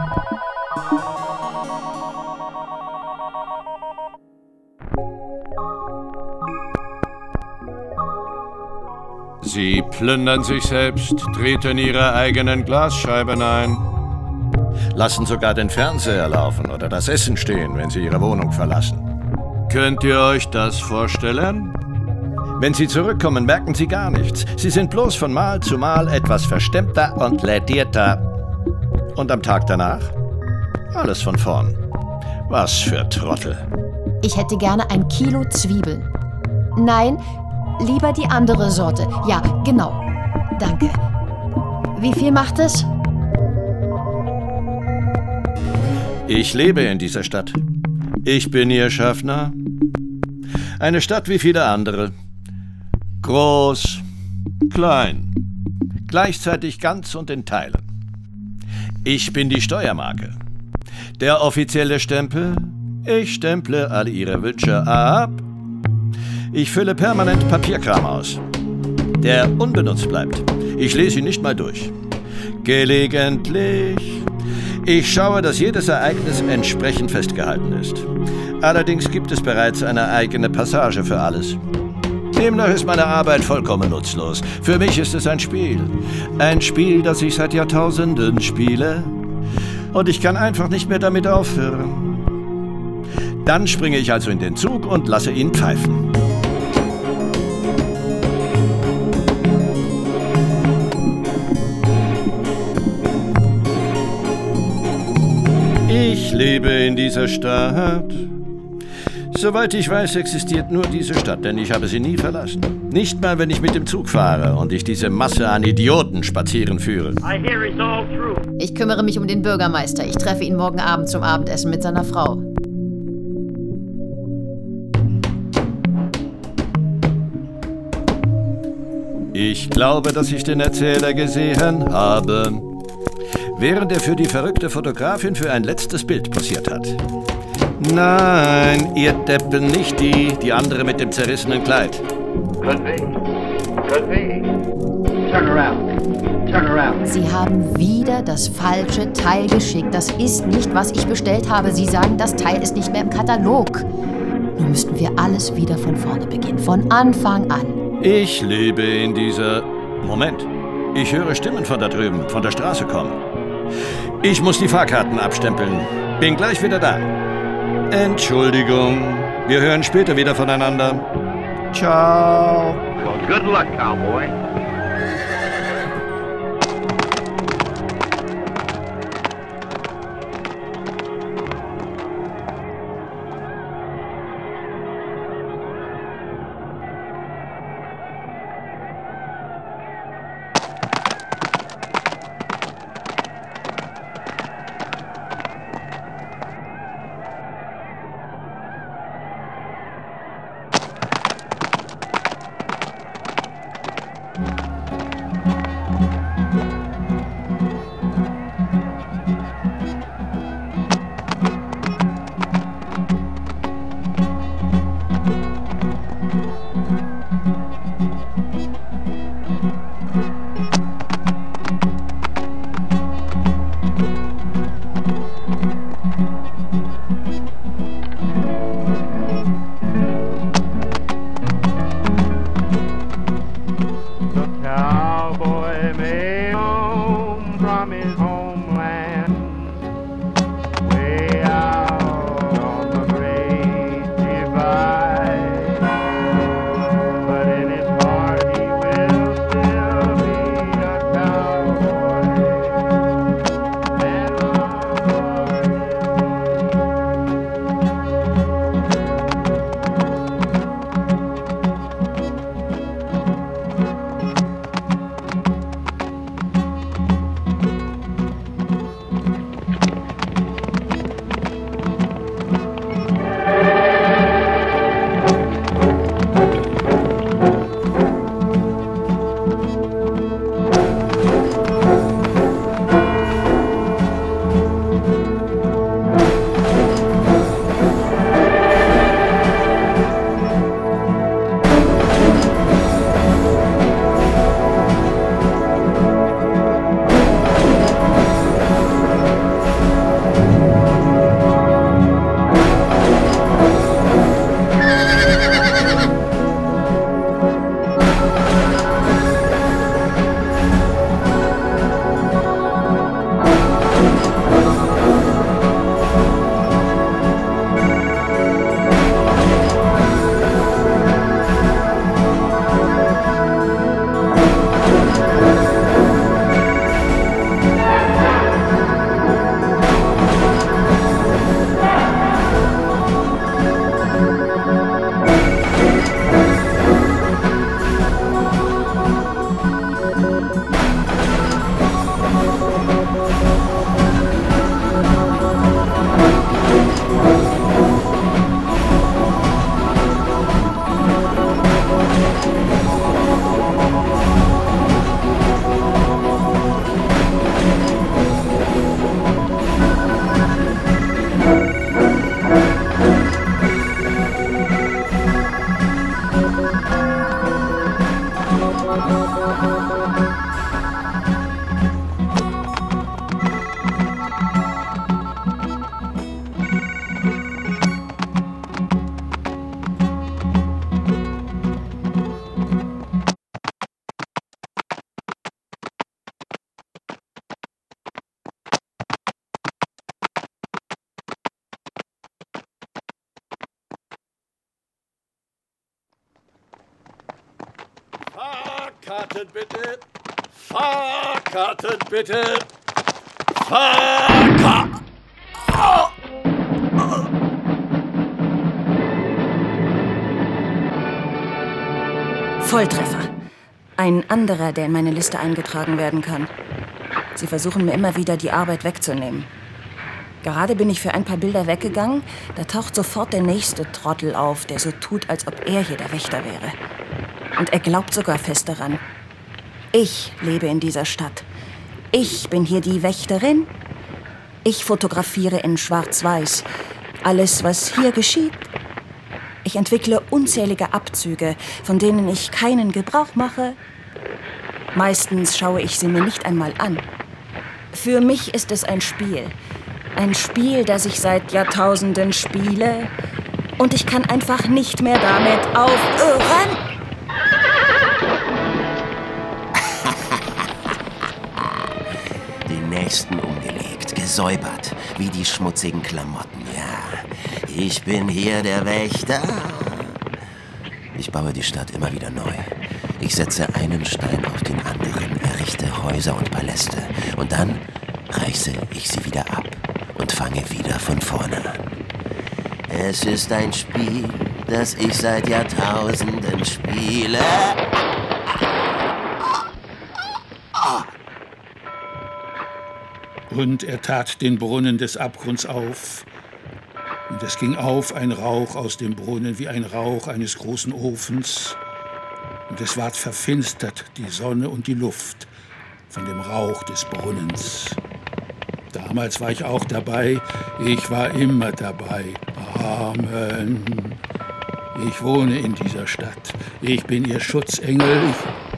Sie plündern sich selbst, treten ihre eigenen Glasscheiben ein. Lassen sogar den Fernseher laufen oder das Essen stehen, wenn sie ihre Wohnung verlassen. Könnt ihr euch das vorstellen? Wenn sie zurückkommen, merken sie gar nichts. Sie sind bloß von Mal zu Mal etwas verstemmter und lädierter. Und am Tag danach? Alles von vorn. Was für Trottel. Ich hätte gerne 1 Kilo Zwiebeln. Nein, lieber die andere Sorte. Ja, genau. Danke. Wie viel macht es? Ich lebe in dieser Stadt. Ich bin ihr Schaffner. Eine Stadt wie viele andere. Groß, klein, gleichzeitig ganz und in Teilen. Ich bin die Steuermarke. Der offizielle Stempel, ich stemple all ihre Wünsche ab. Ich fülle permanent Papierkram aus, der unbenutzt bleibt. Ich lese ihn nicht mal durch. Gelegentlich. Ich schaue, dass jedes Ereignis entsprechend festgehalten ist. Allerdings gibt es bereits eine eigene Passage für alles. Demnach ist meine Arbeit vollkommen nutzlos. Für mich ist es ein Spiel. Ein Spiel, das ich seit Jahrtausenden spiele. Und ich kann einfach nicht mehr damit aufhören. Dann springe ich also in den Zug und lasse ihn pfeifen. Ich lebe in dieser Stadt. Soweit ich weiß, existiert nur diese Stadt, denn ich habe sie nie verlassen. Nicht mal, wenn ich mit dem Zug fahre und ich diese Masse an Idioten spazieren führe. Ich kümmere mich um den Bürgermeister. Ich treffe ihn morgen Abend zum Abendessen mit seiner Frau. Ich glaube, dass ich den Erzähler gesehen habe, während er für die verrückte Fotografin für ein letztes Bild posiert hat. Nein, ihr Deppen, nicht die andere mit dem zerrissenen Kleid. Could be. Could be. Turn around. Turn around. Sie haben wieder das falsche Teil geschickt. Das ist nicht, was ich bestellt habe. Sie sagen, das Teil ist nicht mehr im Katalog. Nun müssten wir alles wieder von vorne beginnen. Von Anfang an. Ich lebe in dieser... Moment. Ich höre Stimmen von da drüben, von der Straße kommen. Ich muss die Fahrkarten abstempeln. Bin gleich wieder da. Entschuldigung. Wir hören später wieder voneinander. Ciao. Well, good luck, cowboy. Fahrkarten bitte! Fahrkarten bitte! Fahrkarten! Volltreffer. Ein anderer, der in meine Liste eingetragen werden kann. Sie versuchen mir immer wieder, die Arbeit wegzunehmen. Gerade bin ich für ein paar Bilder weggegangen, da taucht sofort der nächste Trottel auf, der so tut, als ob er hier der Wächter wäre. Und er glaubt sogar fest daran. Ich lebe in dieser Stadt. Ich bin hier die Wächterin. Ich fotografiere in Schwarz-Weiß alles, was hier geschieht. Ich entwickle unzählige Abzüge, von denen ich keinen Gebrauch mache. Meistens schaue ich sie mir nicht einmal an. Für mich ist es ein Spiel. Ein Spiel, das ich seit Jahrtausenden spiele. Und ich kann einfach nicht mehr damit aufhören. Den nächsten umgelegt, gesäubert, wie die schmutzigen Klamotten, ja. Ich bin hier der Wächter. Ich baue die Stadt immer wieder neu. Ich setze einen Stein auf den anderen, errichte Häuser und Paläste. Und dann reiße ich sie wieder ab und fange wieder von vorne an. Es ist ein Spiel, das ich seit Jahrtausenden spiele. Und er tat den Brunnen des Abgrunds auf. Und es ging auf ein Rauch aus dem Brunnen wie ein Rauch eines großen Ofens. Und es ward verfinstert die Sonne und die Luft von dem Rauch des Brunnens. Damals war ich auch dabei, ich war immer dabei. Amen. Ich wohne in dieser Stadt, ich bin ihr Schutzengel,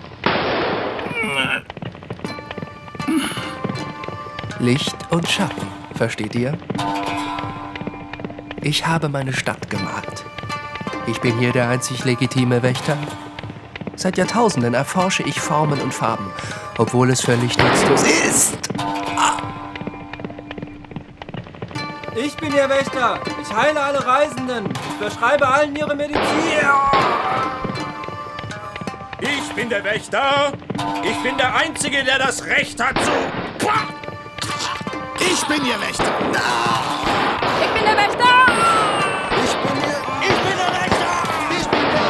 Licht und Schatten, versteht ihr? Ich habe meine Stadt gemalt. Ich bin hier der einzig legitime Wächter. Seit Jahrtausenden erforsche ich Formen und Farben, obwohl es völlig nutzlos ist. Ich bin Ihr Wächter. Ich heile alle Reisenden. Ich verschreibe allen ihre Medizin. Ich bin der Wächter. Ich bin der Einzige, der das Recht hat zu... Ich bin Ihr Wächter. Ich bin der Wächter. Ich bin der Wächter. Ich bin der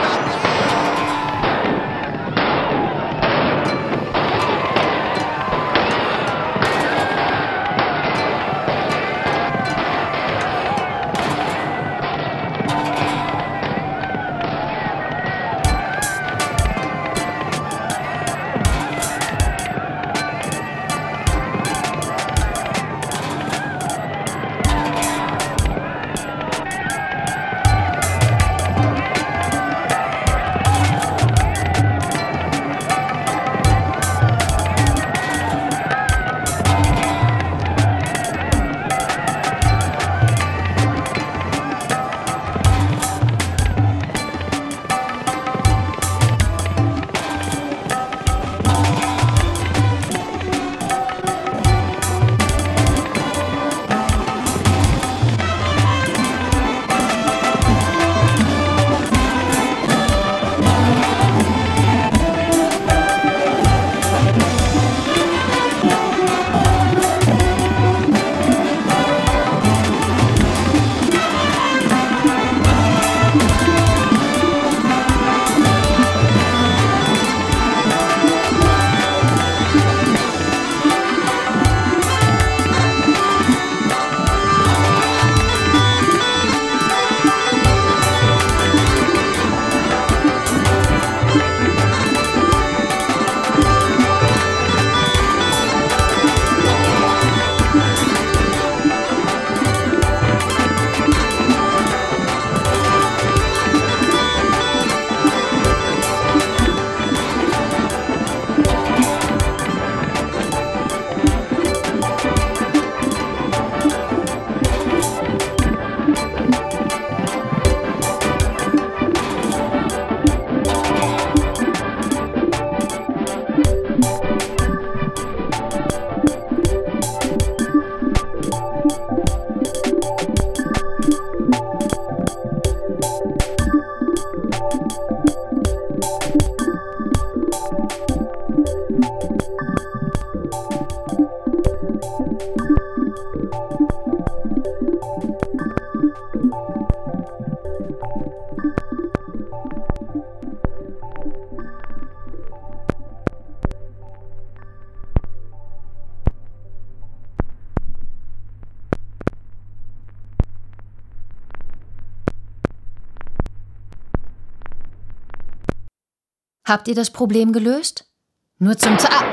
Habt ihr das Problem gelöst? Nur zum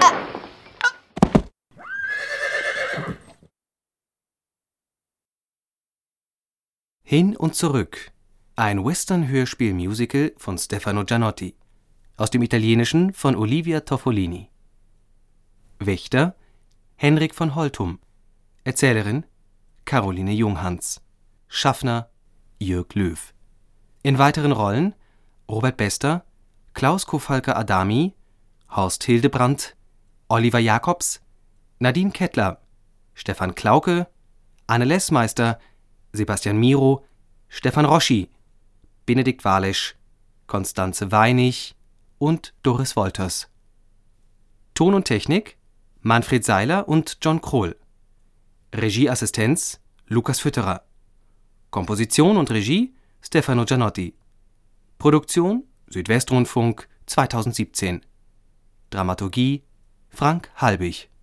Hin und zurück. Ein Western-Hörspiel-Musical von Stefano Gianotti. Aus dem Italienischen von Olivia Toffolini. Wächter Henrik von Holtum. Erzählerin Caroline Junghans. Schaffner Jörg Löw. In weiteren Rollen Robert Bester, Klaus Kofalka-Adami, Horst Hildebrandt, Oliver Jacobs, Nadine Kettler, Stefan Klauke, Anne Lessmeister, Sebastian Miro, Stefan Roschi, Benedikt Walesch, Konstanze Weinig und Doris Wolters. Ton und Technik Manfred Seiler und John Krohl. Regieassistenz Lukas Fütterer. Komposition und Regie Stefano Gianotti. Produktion Südwestrundfunk 2017. Dramaturgie Frank Halbig.